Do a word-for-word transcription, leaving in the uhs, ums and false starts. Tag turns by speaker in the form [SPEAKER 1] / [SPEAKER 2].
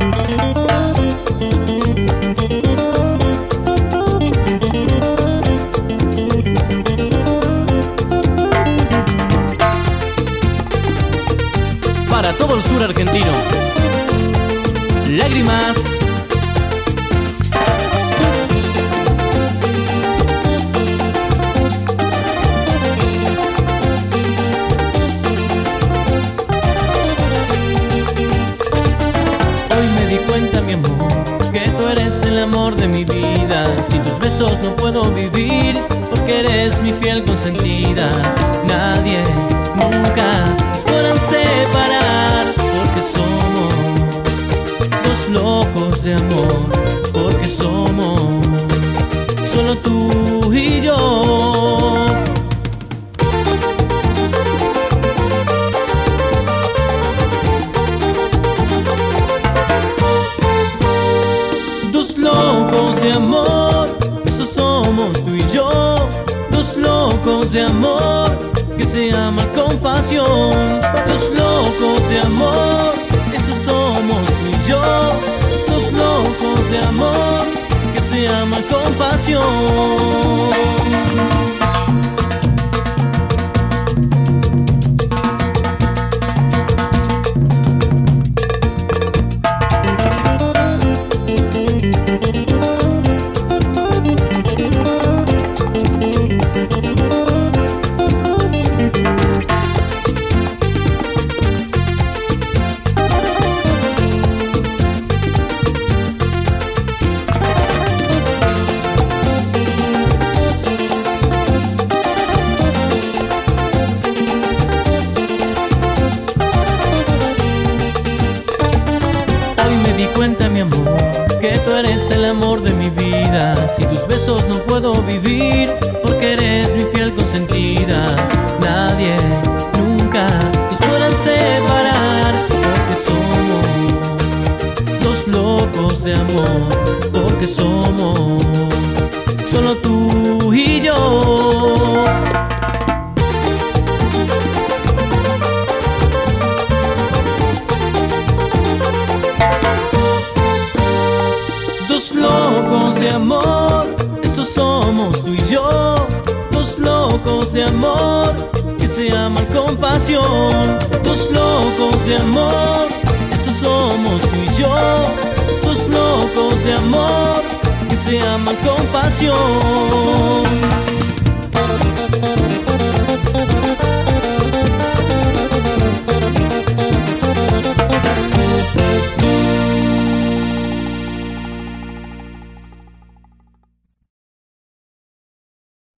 [SPEAKER 1] Para todo el sur argentino, Lágrimas. Hoy me di cuenta, mi amor, que tú eres el amor de mi vida. Sin tus besos no puedo vivir, porque eres mi fiel consentida. Nadie, nunca nos podrán separar, porque somos dos locos de amor, porque somos solo tú y yo. Dos locos de amor, eso somos tú y yo. Dos locos de amor, que se aman con pasión. Dos locos de amor, eso somos tú y yo. Dos locos de amor, que se aman con pasión. Cuenta, mi amor, que tú eres el amor de mi vida. Sin tus besos no puedo vivir, porque eres mi fiel consentida. Nadie, nunca nos podrán separar, porque somos dos locos de amor, porque somos solo tú y yo. Dos locos de amor, eso somos tú y yo. Dos locos de amor, que se aman con pasión. Dos locos de amor, eso somos tú y yo. Dos locos de amor, que se aman con pasión.